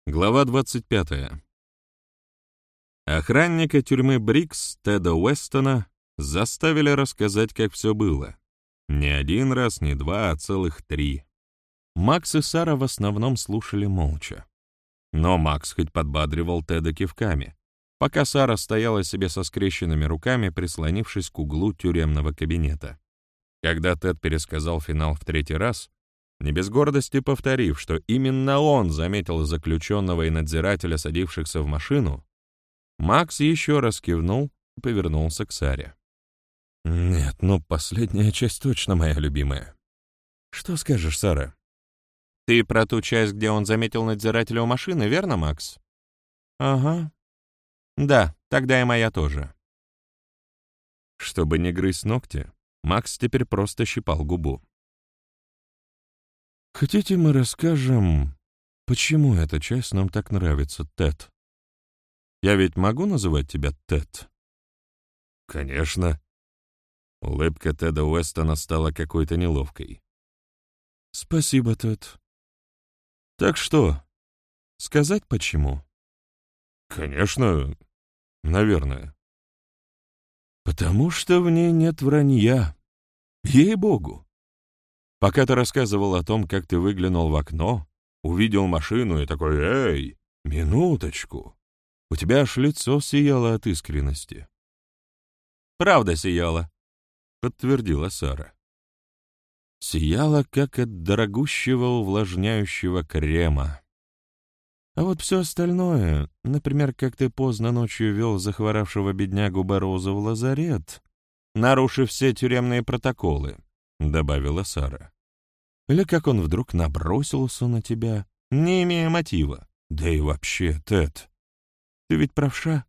Глава 25. Охранника тюрьмы Брикс Теда Уэстона заставили рассказать, как все было. Не один раз, не два, а целых 3. Макс и Сара в основном слушали молча. Но Макс хоть подбадривал Теда кивками, пока Сара стояла себе со скрещенными руками, прислонившись к углу тюремного кабинета. Когда Тед пересказал финал в 3-й раз, не без гордости повторив, что именно он заметил заключенного и надзирателя, садившихся в машину, Макс еще раз кивнул и повернулся к Саре. «Нет, последняя часть точно моя любимая. Что скажешь, Сара?» «Ты про ту часть, где он заметил надзирателя у машины, верно, Макс?» «Ага. Да, тогда и моя тоже». Чтобы не грызть ногти, Макс теперь просто щипал губу. «Хотите, мы расскажем, почему эта часть нам так нравится, Тед? Я ведь могу называть тебя Тед?» «Конечно». Улыбка Теда Уэстона стала какой-то неловкой. «Спасибо, Тед. Так что, сказать почему?» «Конечно, наверное». «Потому что в ней нет вранья. Ей-богу. Пока ты рассказывал о том, как ты выглянул в окно, увидел машину и такой: «Эй, минуточку!» У тебя аж лицо сияло от искренности. «Правда сияла», — подтвердила Сара. Сияло, как от дорогущего увлажняющего крема. А вот все остальное, например, как ты поздно ночью вел захворавшего беднягу Барроуза в лазарет, нарушив все тюремные протоколы, — добавила Сара. Или как он вдруг набросился на тебя, не имея мотива. Да и вообще, Тед, ты ведь правша?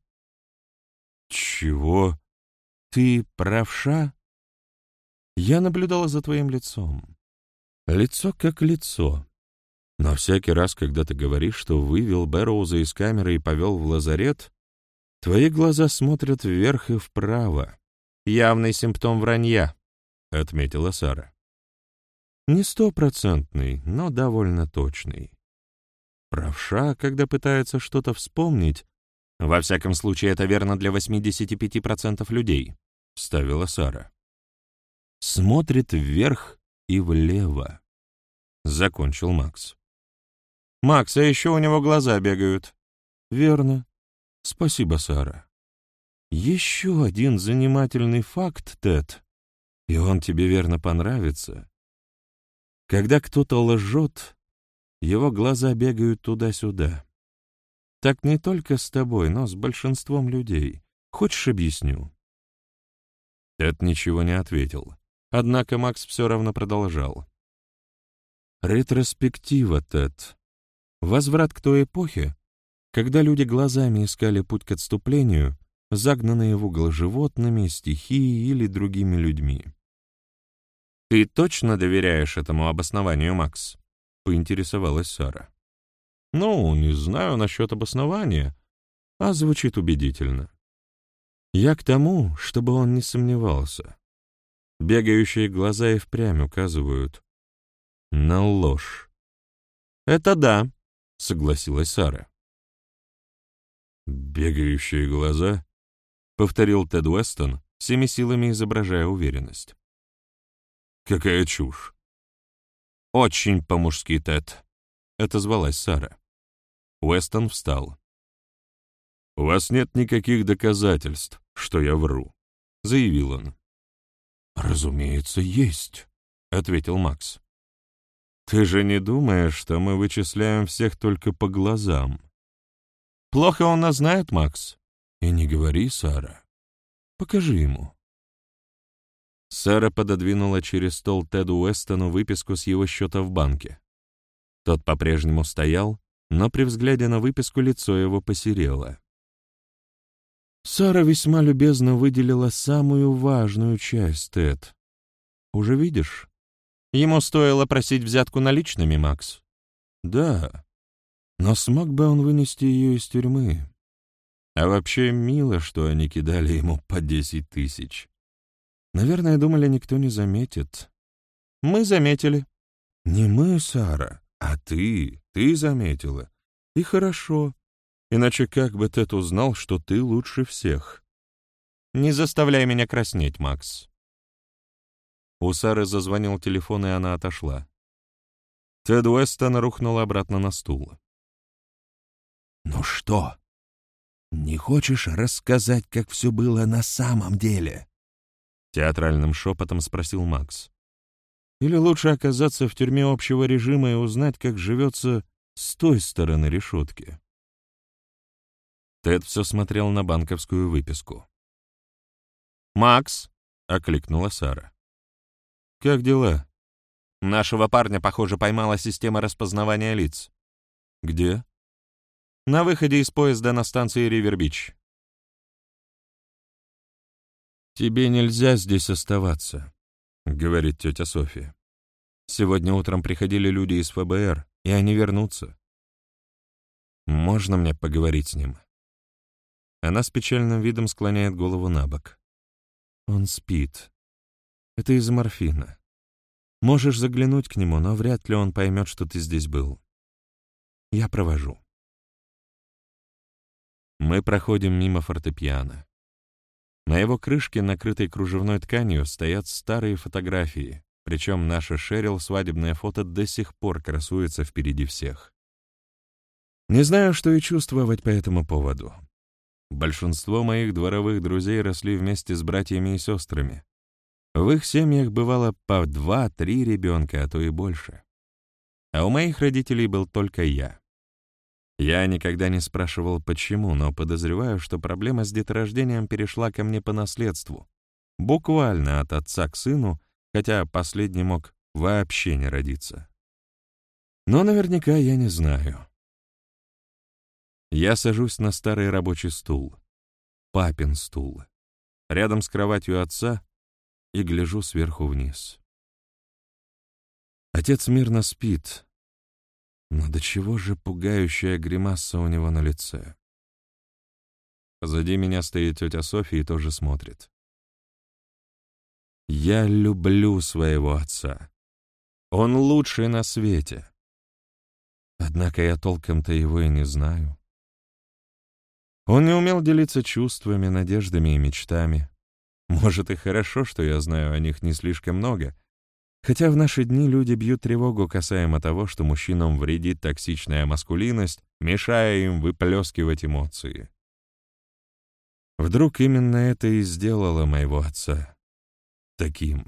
Чего? Ты правша? Я наблюдала за твоим лицом. Лицо как лицо. Но всякий раз, когда ты говоришь, что вывел Бэрроуза из камеры и повел в лазарет, твои глаза смотрят вверх и вправо. явный симптом вранья», — отметила Сара. Не 100%, но довольно точный. Правша, когда пытается что-то вспомнить, «Во всяком случае, это верно для 85% людей», — вставила Сара. Смотрит вверх и влево, — закончил Макс. «Макс, а еще у него глаза бегают». Верно. Спасибо, Сара. Еще один занимательный факт, Тед, и он тебе верно понравится. Когда кто-то лжет, его глаза бегают туда-сюда. Так не только с тобой, но с большинством людей. Хочешь, объясню?» Тед ничего не ответил, однако Макс все равно продолжал. «Ретроспектива, Тед. Возврат к той эпохе, когда люди глазами искали путь к отступлению, загнанные в угол животными, стихией или другими людьми». «Ты точно доверяешь этому обоснованию, Макс?» — поинтересовалась Сара. «Не знаю насчет обоснования, а звучит убедительно. Я к тому, чтобы он не сомневался. Бегающие глаза и впрямь указывают на ложь». «Это да», — согласилась Сара. «Бегающие глаза?» — повторил Тед Уэстон, всеми силами изображая уверенность. «Какая чушь!» «Очень по-мужски, Тед», — отозвалась Сара. Уэстон встал. «У вас нет никаких доказательств, что я вру», — заявил он. «Разумеется, есть», — ответил Макс. «Ты же не думаешь, что мы вычисляем всех только по глазам?» «Плохо он нас знает, Макс». «И не говори, Сара. Покажи ему». Сара пододвинула через стол Теду Уэстону выписку с его счета в банке. Тот по-прежнему стоял, но при взгляде на выписку лицо его посерело. Сара весьма любезно выделила самую важную часть, Тед. Уже видишь? Ему стоило просить взятку наличными, Макс. Да, но смог бы он вынести ее из тюрьмы? А вообще мило, что они кидали ему по 10 000. Наверное, думали, никто не заметит. Мы заметили. Не мы, Сара, а ты заметила. И хорошо. Иначе как бы Тед узнал, что ты лучше всех? Не заставляй меня краснеть, Макс. У Сары зазвонил телефон, и она отошла. Тед Уэстон рухнул обратно на стул. «Ну что, не хочешь рассказать, как все было на самом деле?» Театральным шепотом спросил Макс. «Или лучше оказаться в тюрьме общего режима и узнать, как живется с той стороны решетки?» Тед все смотрел на банковскую выписку. «Макс!» — окликнула Сара. «Как дела?» «Нашего парня, похоже, поймала система распознавания лиц». «Где?» «На выходе из поезда на станции Ривер-Бич». «Тебе нельзя здесь оставаться», — говорит тетя Софья. «Сегодня утром приходили люди из ФБР, и они вернутся. Можно мне поговорить с ним?» Она с печальным видом склоняет голову на бок. «Он спит. Это из-за морфина. Можешь заглянуть к нему, но вряд ли он поймет, что ты здесь был. Я провожу». Мы проходим мимо фортепиано. На его крышке, накрытой кружевной тканью, стоят старые фотографии, причем наша Шерил свадебное фото до сих пор красуется впереди всех. Не знаю, что и чувствовать по этому поводу. Большинство моих дворовых друзей росли вместе с братьями и сестрами. В их семьях бывало по 2-3 ребенка, а то и больше. А у моих родителей был только я. Я никогда не спрашивал, почему, но подозреваю, что проблема с деторождением перешла ко мне по наследству. Буквально от отца к сыну, хотя последний мог вообще не родиться. Но наверняка я не знаю. Я сажусь на старый рабочий стул, папин стул, рядом с кроватью отца и гляжу сверху вниз. Отец мирно спит, но до чего же пугающая гримаса у него на лице. Позади меня стоит тетя Софья и тоже смотрит. Я люблю своего отца. Он лучший на свете. Однако я толком-то его и не знаю. Он не умел делиться чувствами, надеждами и мечтами. Может, и хорошо, что я знаю о них не слишком много, хотя в наши дни люди бьют тревогу касаемо того, что мужчинам вредит токсичная маскулинность, мешая им выплескивать эмоции. Вдруг именно это и сделало моего отца таким.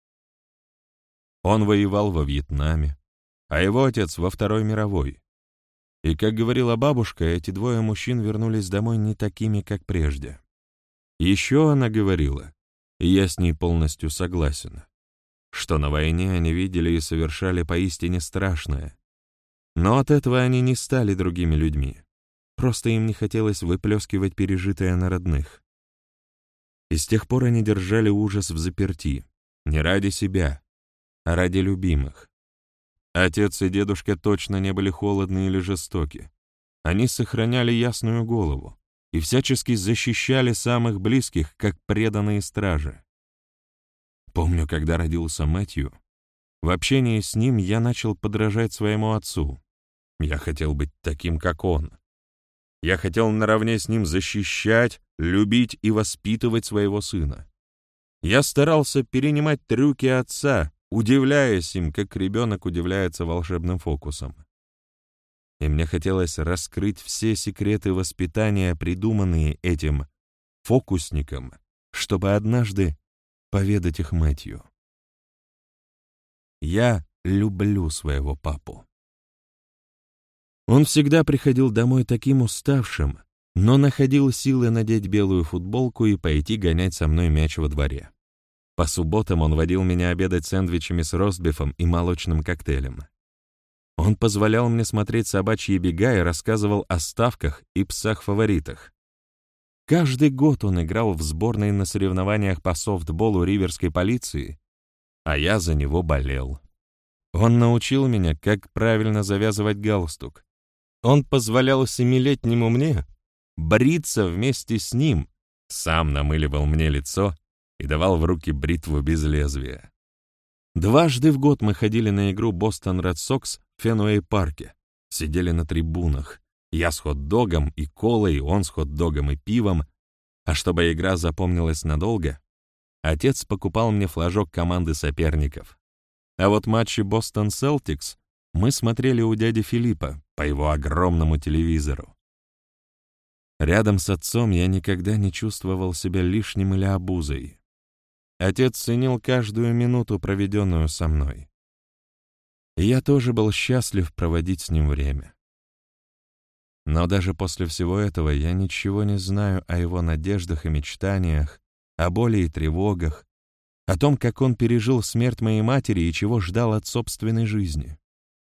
Он воевал во Вьетнаме, а его отец во Второй мировой. И, как говорила бабушка, эти двое мужчин вернулись домой не такими, как прежде. Еще она говорила, и я с ней полностью согласен, что на войне они видели и совершали поистине страшное. Но от этого они не стали другими людьми. Просто им не хотелось выплескивать пережитое на родных. И с тех пор они держали ужас взаперти, не ради себя, а ради любимых. Отец и дедушка точно не были холодны или жестоки. Они сохраняли ясную голову и всячески защищали самых близких, как преданные стражи. Помню, когда родился Мэтью, в общении с ним я начал подражать своему отцу. Я хотел быть таким, как он. Я хотел наравне с ним защищать, любить и воспитывать своего сына. Я старался перенимать трюки отца, удивляясь им, как ребенок удивляется волшебным фокусам. И мне хотелось раскрыть все секреты воспитания, придуманные этим фокусником, чтобы однажды поведать их Мэтью. Я люблю своего папу. Он всегда приходил домой таким уставшим, но находил силы надеть белую футболку и пойти гонять со мной мяч во дворе. По субботам он водил меня обедать сэндвичами с ростбифом и молочным коктейлем. Он позволял мне смотреть собачьи бега и рассказывал о ставках и псах-фаворитах. Каждый год он играл в сборной на соревнованиях по софтболу риверской полиции, а я за него болел. Он научил меня, как правильно завязывать галстук. Он позволял 7-летнему мне бриться вместе с ним, сам намыливал мне лицо и давал в руки бритву без лезвия. Дважды в год мы ходили на игру Бостон Ред Сокс в Фенуэй-парке, сидели на трибунах, Я с хот-догом и колой, он с хот-догом и пивом. А чтобы игра запомнилась надолго, отец покупал мне флажок команды соперников. А вот матчи Бостон Селтикс мы смотрели у дяди Филиппа по его огромному телевизору. Рядом с отцом я никогда не чувствовал себя лишним или обузой. Отец ценил каждую минуту, проведенную со мной. И я тоже был счастлив проводить с ним время. Но даже после всего этого я ничего не знаю о его надеждах и мечтаниях, о боли и тревогах, о том, как он пережил смерть моей матери и чего ждал от собственной жизни.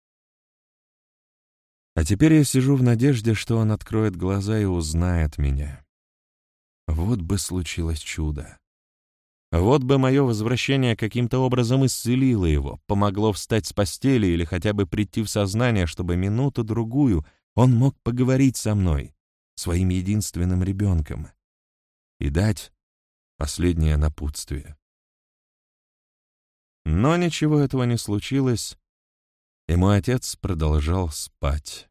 А теперь я сижу в надежде, что он откроет глаза и узнает меня. Вот бы случилось чудо. Вот бы мое возвращение каким-то образом исцелило его, помогло встать с постели или хотя бы прийти в сознание, чтобы минуту-другую он мог поговорить со мной, своим единственным ребенком, и дать последнее напутствие. Но ничего этого не случилось, и мой отец продолжал спать.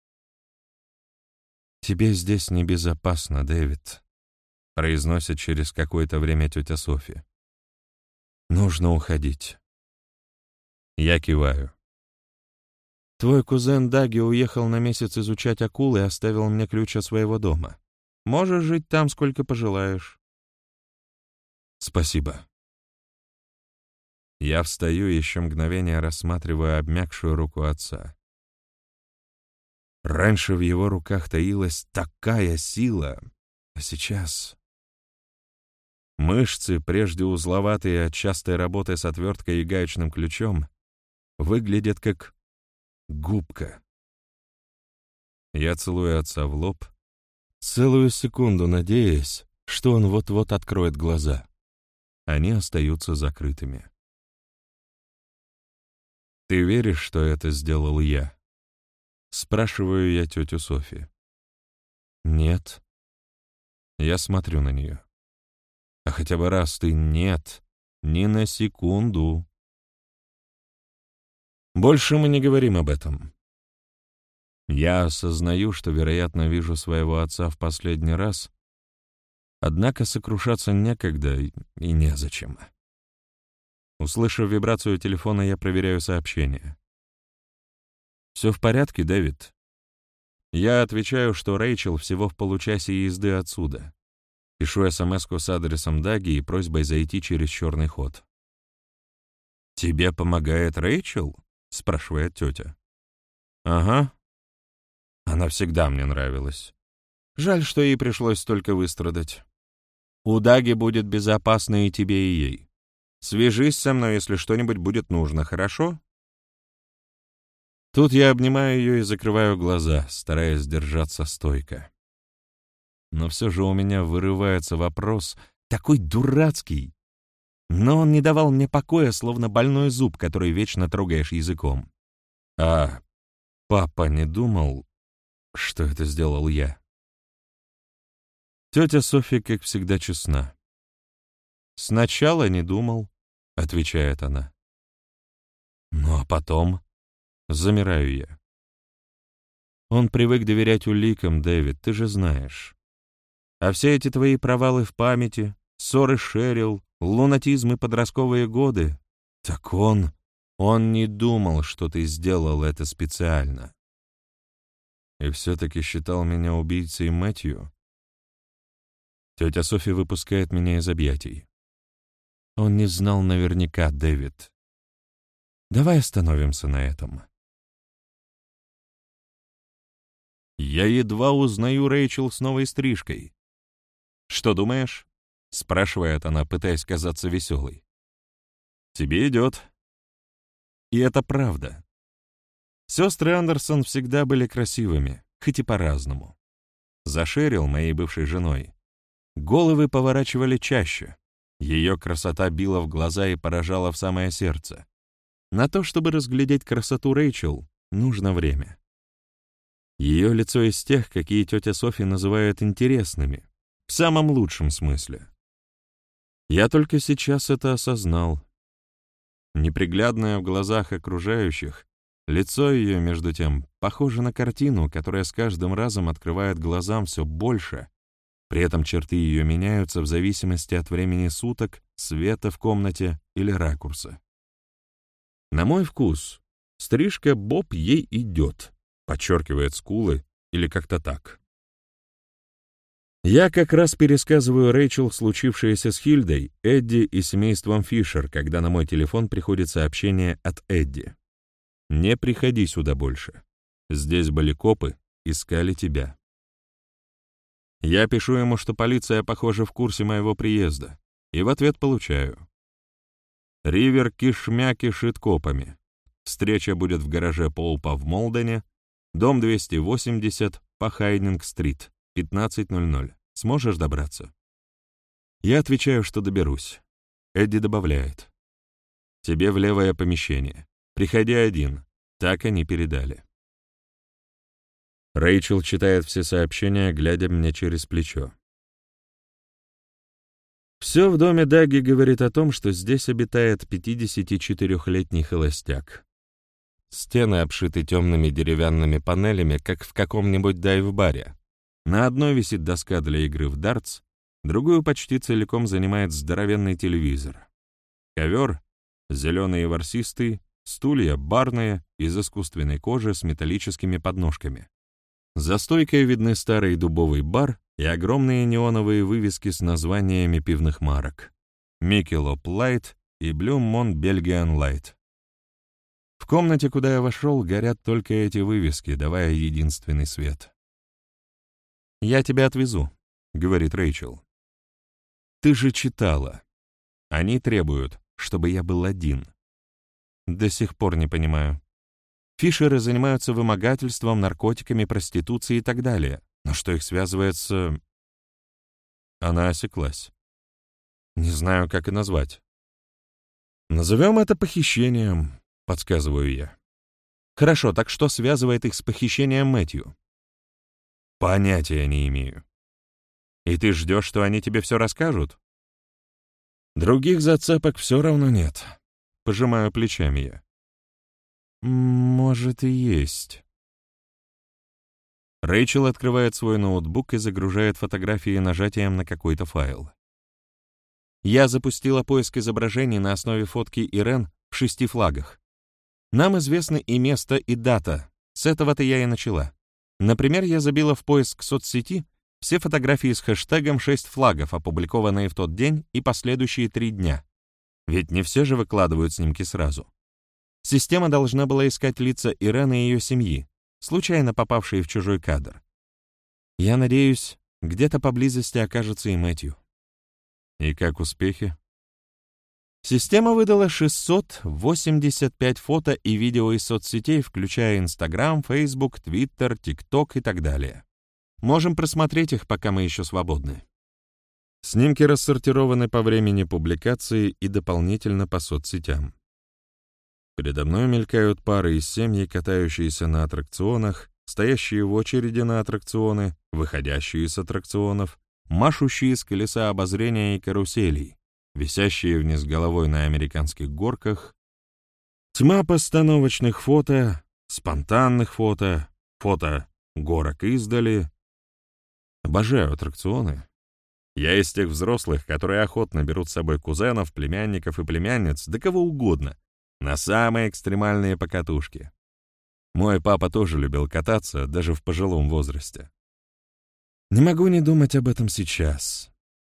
«Тебе здесь небезопасно, Дэвид», — произносит через какое-то время тетя Софи. «Нужно уходить». Я киваю. «Твой кузен Даги уехал на месяц изучать акул и оставил мне ключ от своего дома. Можешь жить там, сколько пожелаешь». «Спасибо». Я встаю и еще мгновение рассматриваю обмякшую руку отца. Раньше в его руках таилась такая сила, а сейчас... Мышцы, прежде узловатые от частой работы с отверткой и гаечным ключом, выглядят как губка. Я целую отца в лоб, целую секунду надеясь, что он вот-вот откроет глаза. Они остаются закрытыми. «Ты веришь, что это сделал я?» Спрашиваю я тетю Софи. «Нет». Я смотрю на нее. «А хотя бы раз ты нет, ни на секунду». Больше мы не говорим об этом. Я осознаю, что, вероятно, вижу своего отца в последний раз, однако сокрушаться некогда и незачем. Услышав вибрацию телефона, я проверяю сообщение. «Все в порядке, Дэвид?» Я отвечаю, что Рэйчел всего в получасе езды отсюда. Пишу смс-ку с адресом Даги и просьбой зайти через черный ход. «Тебе помогает Рэйчел?» — спрашивает тетя. «Ага. Она всегда мне нравилась. Жаль, что ей пришлось столько выстрадать. У Даги будет безопасно и тебе, и ей. Свяжись со мной, если что-нибудь будет нужно, хорошо?» Тут я обнимаю ее и закрываю глаза, стараясь держаться стойко. Но все же у меня вырывается вопрос, такой дурацкий, но он не давал мне покоя, словно больной зуб, который вечно трогаешь языком. «А папа не думал, что это сделал я?» Тетя Софья, как всегда, честна. «Сначала не думал», — отвечает она. «Ну а потом...» Замираю я. Он привык доверять уликам, Дэвид, ты же знаешь. А все эти твои провалы в памяти, ссоры с Шерил, лунатизм и подростковые годы, так он не думал, что ты сделал это специально. И все-таки считал меня убийцей Мэтью. Тетя Софи выпускает меня из объятий. Он не знал наверняка, Дэвид. Давай остановимся на этом. Я едва узнаю Рэйчел с новой стрижкой. «Что думаешь?» — спрашивает она, пытаясь казаться веселой. «Тебе идет». И это правда. Сестры Андерсон всегда были красивыми, хоть и по-разному. За Шерил, моей бывшей женой, головы поворачивали чаще. Ее красота била в глаза и поражала в самое сердце. На то, чтобы разглядеть красоту Рэйчел, нужно время. Ее лицо из тех, какие тетя Софи называет интересными, в самом лучшем смысле. Я только сейчас это осознал. Неприглядная в глазах окружающих, Лицо ее, между тем, похоже на картину, которая с каждым разом открывает глазам все больше. При этом черты ее меняются в зависимости от времени суток, света в комнате или ракурса. На мой вкус, стрижка боб ей идет, подчеркивает скулы или как-то так. Я как раз пересказываю Рэйчел случившееся с Хильдой, Эдди и семейством Фишер, когда на мой телефон приходит сообщение от Эдди. «Не приходи сюда больше. Здесь были копы, искали тебя». Я пишу ему, что полиция, похоже, в курсе моего приезда, и в ответ получаю: «Ривер кишмя кишит копами. Встреча будет в гараже Полпа в Молдене, дом 280 по Хайдинг-стрит, 15:00. Сможешь добраться?» Я отвечаю, что доберусь. Эдди добавляет: «Тебе в левое помещение. Приходи один». Так они передали. Рэйчел читает все сообщения, глядя мне через плечо. Все в доме Даги говорит о том, что здесь обитает 54-летний холостяк. Стены обшиты темными деревянными панелями, как в каком-нибудь дайв-баре. На одной висит доска для игры в дартс, другую почти целиком занимает здоровенный телевизор. Ковер, зеленый и ворсистый, стулья барные, из искусственной кожи с металлическими подножками. За стойкой видны старый дубовый бар и огромные неоновые вывески с названиями пивных марок: Michelob Light и Blue Moon Belgian Light. В комнате, куда я вошел, горят только эти вывески, давая единственный свет. «Я тебя отвезу», — говорит Рэйчел. «Ты же читала. Они требуют, чтобы я был один». До сих пор не понимаю. Фишеры занимаются вымогательством, наркотиками, проституцией и так далее. Но что их связывает с... Она осеклась. Не знаю, как и назвать. «Назовем это похищением», — подсказываю я. «Хорошо, так что связывает их с похищением Мэтью?» «Понятия не имею». «И ты ждешь, что они тебе все расскажут?» «Других зацепок все равно нет». Пожимаю плечами я. «Может, и есть». Рэйчел открывает свой ноутбук и загружает фотографии нажатием на какой-то файл. Я запустила поиск изображений на основе фотки Ирен в 6 флагах. Нам известны и место, и дата. С этого-то я и начала. Например, я забила в поиск соцсети все фотографии с хэштегом 6 флагов, опубликованные в тот день и последующие 3 дня. Ведь не все же выкладывают снимки сразу. Система должна была искать лица Ирен и ее семьи, случайно попавшие в чужой кадр. Я надеюсь, где-то поблизости окажется и Мэтью. И как успехи? Система выдала 685 фото и видео из соцсетей, включая Instagram, Facebook, Twitter, TikTok и так далее. Можем просмотреть их, пока мы еще свободны. Снимки рассортированы по времени публикации и дополнительно по соцсетям. Передо мной мелькают пары из семьи, катающиеся на аттракционах, стоящие в очереди на аттракционы, выходящие с аттракционов, машущие с колеса обозрения и каруселей, висящие вниз головой на американских горках. Тьма постановочных фото, спонтанных фото, фото горок издали. Обожаю аттракционы. Я из тех взрослых, которые охотно берут с собой кузенов, племянников и племянниц, да кого угодно, на самые экстремальные покатушки. Мой папа тоже любил кататься, даже в пожилом возрасте. Не могу не думать об этом сейчас.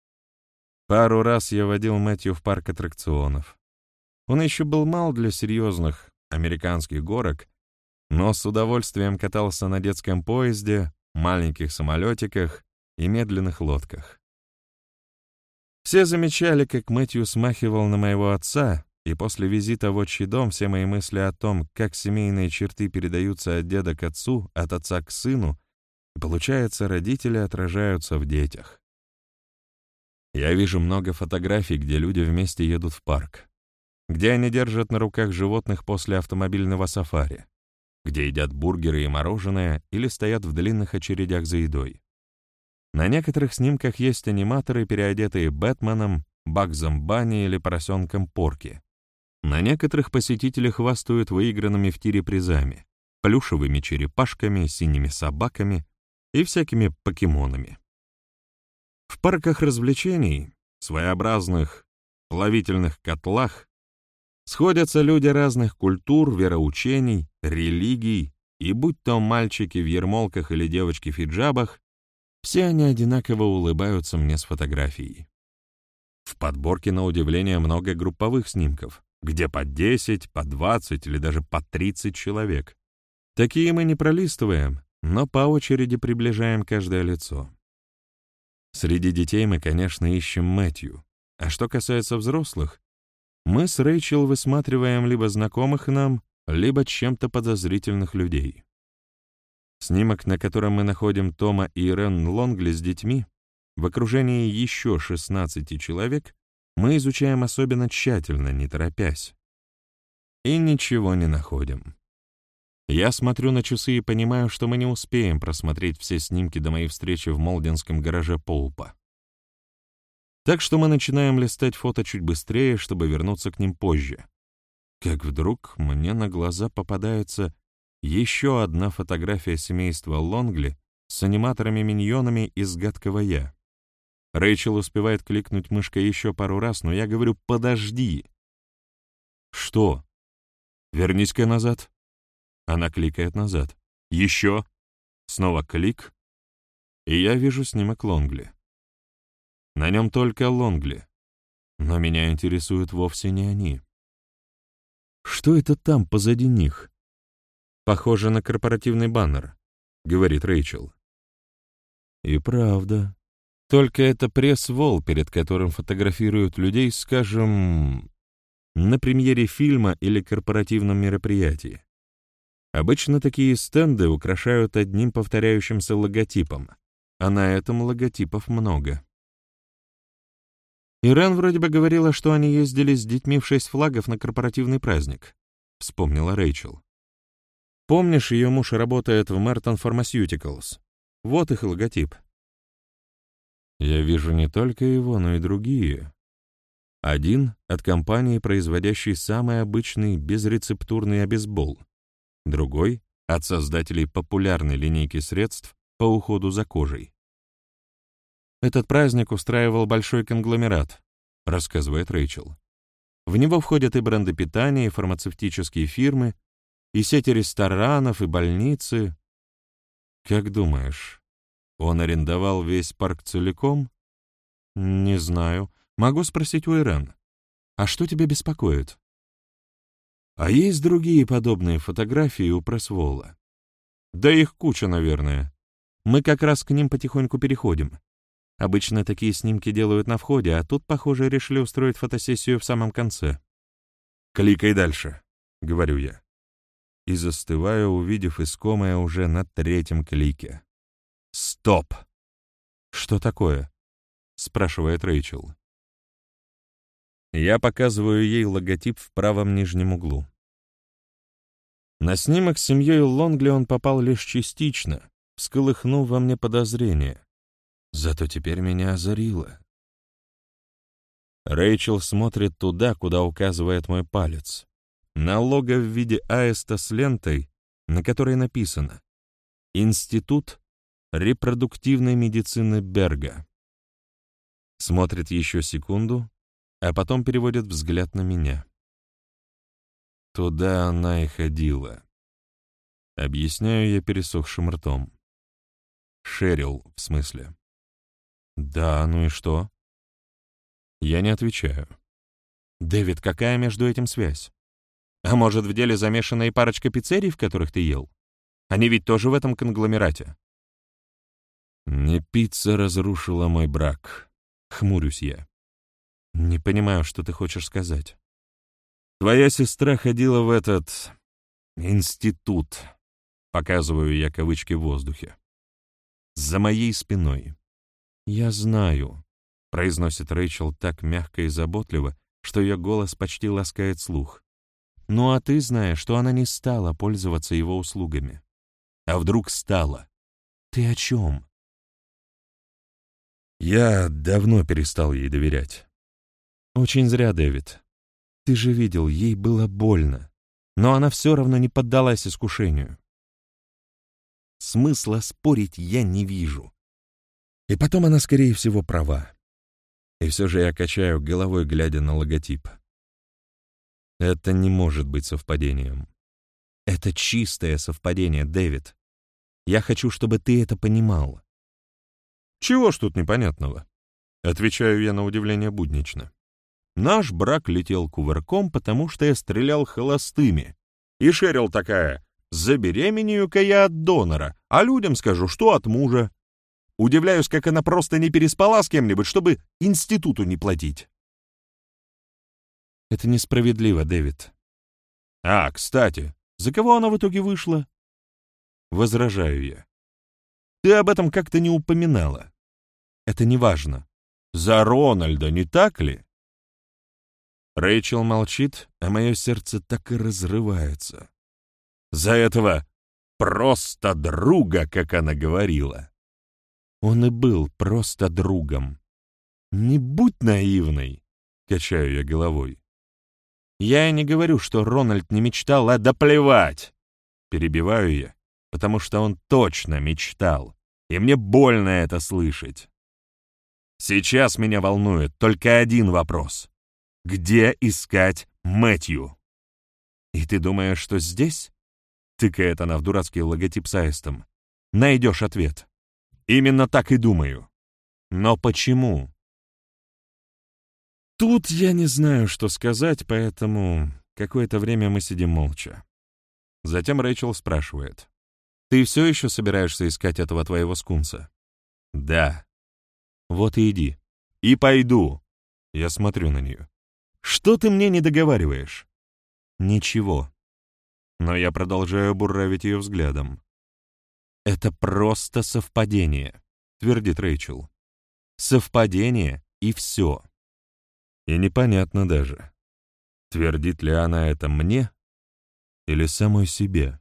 Пару раз я водил Мэтью в парк аттракционов. Он еще был мал для серьезных американских горок, но с удовольствием катался на детском поезде, маленьких самолетиках и медленных лодках. Все замечали, как Мэтью смахивал на моего отца, и после визита в отчий дом все мои мысли о том, как семейные черты передаются от деда к отцу, от отца к сыну, и получается, родители отражаются в детях. Я вижу много фотографий, где люди вместе едут в парк, где они держат на руках животных после автомобильного сафари, где едят бургеры и мороженое или стоят в длинных очередях за едой. На некоторых снимках есть аниматоры, переодетые Бэтменом, Багзом Банни или поросенком Порки. На некоторых посетители хвастают выигранными в тире призами, плюшевыми черепашками, синими собаками и всякими покемонами. В парках развлечений, своеобразных плавительных котлах, сходятся люди разных культур, вероучений, религий, и будь то мальчики в ермолках или девочки в хиджабах, все они одинаково улыбаются мне с фотографией. В подборке, на удивление, много групповых снимков, где по 10, по 20 или даже по 30 человек. Такие мы не пролистываем, но по очереди приближаем каждое лицо. Среди детей мы, конечно, ищем Мэтью, а что касается взрослых, мы с Рэйчел высматриваем либо знакомых нам, либо чем-то подозрительных людей. Снимок, на котором мы находим Тома и Ирен Лонгли с детьми, в окружении еще 16 человек, мы изучаем особенно тщательно, не торопясь. И ничего не находим. Я смотрю на часы и понимаю, что мы не успеем просмотреть все снимки до моей встречи в молденском гараже Поупа. Так что мы начинаем листать фото чуть быстрее, чтобы вернуться к ним позже. Как вдруг мне на глаза попадается еще одна фотография семейства Лонгли с аниматорами-миньонами из «Гадкого я». Рэйчел успевает кликнуть мышкой еще пару раз, но я говорю «подожди». «Что? Вернись-ка назад». Она кликает назад. «Еще». Снова клик. И я вижу снимок Лонгли. На нем только Лонгли. Но меня интересуют вовсе не они. «Что это там позади них?» «Похоже на корпоративный баннер», — говорит Рэйчел. И правда. Только это пресс-волл, перед которым фотографируют людей, скажем, на премьере фильма или корпоративном мероприятии. Обычно такие стенды украшают одним повторяющимся логотипом, а на этом логотипов много. Ирен вроде бы говорила, что они ездили с детьми в 6 флагов на корпоративный праздник, вспомнила Рэйчел. Помнишь, ее муж работает в Merton Pharmaceuticals? Вот их логотип. Я вижу не только его, но и другие. Один от компании, производящей самый обычный безрецептурный обезбол. Другой от создателей популярной линейки средств по уходу за кожей. Этот праздник устраивал большой конгломерат, рассказывает Рэйчел. В него входят и бренды питания, и фармацевтические фирмы, и сети ресторанов, и больницы. Как думаешь, он арендовал весь парк целиком? Не знаю. Могу спросить у Ирен. А что тебя беспокоит? А есть другие подобные фотографии у пресс-волла? Да их куча, наверное. Мы как раз к ним потихоньку переходим. Обычно такие снимки делают на входе, а тут, похоже, решили устроить фотосессию в самом конце. «Кликай дальше», — говорю я. И застываю, увидев искомое уже на 3-м клике. «Стоп!» «Что такое?» — спрашивает Рэйчел. Я показываю ей логотип в правом нижнем углу. На снимок с семьей Лонгли он попал лишь частично, всколыхнув во мне подозрение. Зато теперь меня озарило. Рэйчел смотрит туда, куда указывает мой палец. На лого в виде аиста с лентой, на которой написано «Институт репродуктивной медицины Берга». Смотрит еще секунду, а потом переводит взгляд на меня. Туда она и ходила. Объясняю я пересохшим ртом. Шерил, в смысле. Да, ну и что? Я не отвечаю. Дэвид, какая между этим связь? А может, в деле замешана и парочка пиццерий, в которых ты ел? Они ведь тоже в этом конгломерате. Не пицца разрушила мой брак. Хмурюсь я. Не понимаю, что ты хочешь сказать. Твоя сестра ходила в этот институт. Показываю я кавычки в воздухе. За моей спиной. «Я знаю», — произносит Рэйчел так мягко и заботливо, что ее голос почти ласкает слух. «Ну а ты знаешь, что она не стала пользоваться его услугами. А вдруг стала? Ты о чем?» Я давно перестал ей доверять. Очень зря, Дэвид. Ты же видел, ей было больно, но она все равно не поддалась искушению. Смысла спорить я не вижу. И потом она, скорее всего, права. И все же я качаю головой, глядя на логотип. Это не может быть совпадением. Это чистое совпадение, Дэвид. Я хочу, чтобы ты это понимал. Чего ж тут непонятного? Отвечаю я на удивление буднично. Наш брак летел кувырком, потому что я стрелял холостыми. И Шерил такая: забеременею-ка я от донора, а людям скажу, что от мужа. Удивляюсь, как она просто не переспала с кем-нибудь, чтобы институту не платить. Это несправедливо, Дэвид. А, кстати, за кого она в итоге вышла? Возражаю я. Ты об этом как-то не упоминала. Это не важно. За Рональда, не так ли? Рэйчел молчит, а мое сердце так и разрывается. За этого просто друга, как она говорила. Он и был просто другом. Не будь наивной, качаю я головой. Я и не говорю, что Рональд не мечтал, да плевать. Перебиваю я, потому что он точно мечтал, и мне больно это слышать. Сейчас меня волнует только один вопрос. Где искать Мэтью? И ты думаешь, что здесь? Тыкает она в дурацкий логотип с аистом. Найдешь ответ. Именно так и думаю. Но почему? Тут я не знаю, что сказать, поэтому какое-то время мы сидим молча. Затем Рэйчел спрашивает. «Ты все еще собираешься искать этого твоего скунса?» «Да». «Вот и иди». «И пойду». Я смотрю на нее. «Что ты мне не договариваешь?» «Ничего». Но я продолжаю буравить ее взглядом. «Это просто совпадение», — твердит Рэйчел. «Совпадение и все». И непонятно даже, твердит ли она это мне или самой себе.